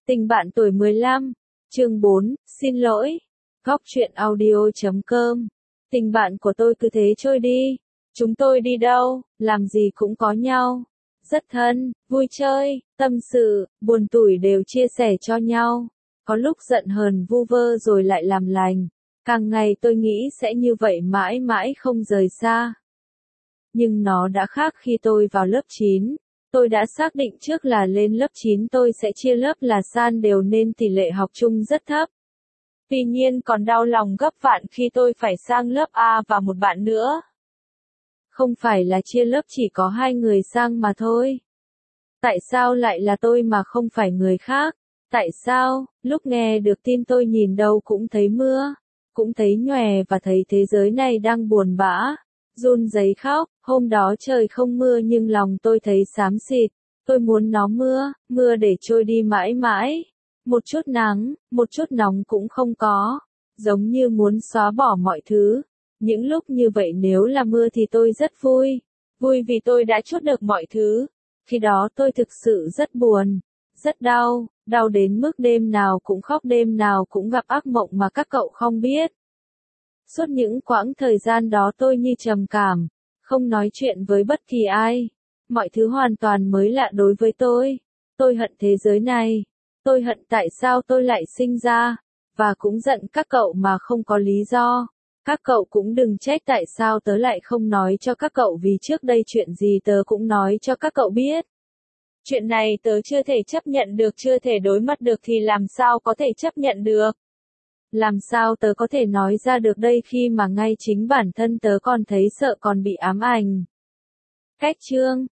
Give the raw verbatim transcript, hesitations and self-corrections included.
Tình bạn tuổi mười lăm, chương bốn, xin lỗi. Góc truyện audio chấm com. Tình bạn của tôi cứ thế trôi đi. Chúng tôi đi đâu, làm gì cũng có nhau. Rất thân, vui chơi, tâm sự, buồn tủi đều chia sẻ cho nhau. Có lúc giận hờn vu vơ rồi lại làm lành. Càng ngày tôi nghĩ sẽ như vậy mãi mãi không rời xa. Nhưng nó đã khác khi tôi vào lớp chín. Tôi đã xác định trước là lên lớp chín tôi sẽ chia lớp là san đều nên tỷ lệ học chung rất thấp. Tuy nhiên còn đau lòng gấp vạn khi tôi phải sang lớp A và một bạn nữa. Không phải là chia lớp chỉ có hai người sang mà thôi. Tại sao lại là tôi mà không phải người khác? Tại sao, lúc nghe được tin tôi nhìn đâu cũng thấy mưa, cũng thấy nhòe và thấy thế giới này đang buồn bã, run rẩy khóc. Hôm đó trời không mưa nhưng lòng tôi thấy xám xịt. Tôi muốn nó mưa, mưa để trôi đi mãi mãi. Một chút nắng, một chút nóng cũng không có. Giống như muốn xóa bỏ mọi thứ. Những lúc như vậy nếu là mưa thì tôi rất vui. Vui vì tôi đã chốt được mọi thứ. Khi đó tôi thực sự rất buồn, rất đau, đau đến mức đêm nào cũng khóc, đêm nào cũng gặp ác mộng mà các cậu không biết. Suốt những quãng thời gian đó tôi như trầm cảm, không nói chuyện với bất kỳ ai. Mọi thứ hoàn toàn mới lạ đối với tôi. Tôi hận thế giới này. Tôi hận tại sao tôi lại sinh ra. Và cũng giận các cậu mà không có lý do. Các cậu cũng đừng trách tại sao tớ lại không nói cho các cậu vì trước đây chuyện gì tớ cũng nói cho các cậu biết. Chuyện này tớ chưa thể chấp nhận được, chưa thể đối mặt được thì làm sao có thể chấp nhận được. Làm sao tớ có thể nói ra được đây khi mà ngay chính bản thân tớ còn thấy sợ, còn bị ám ảnh. Cách chương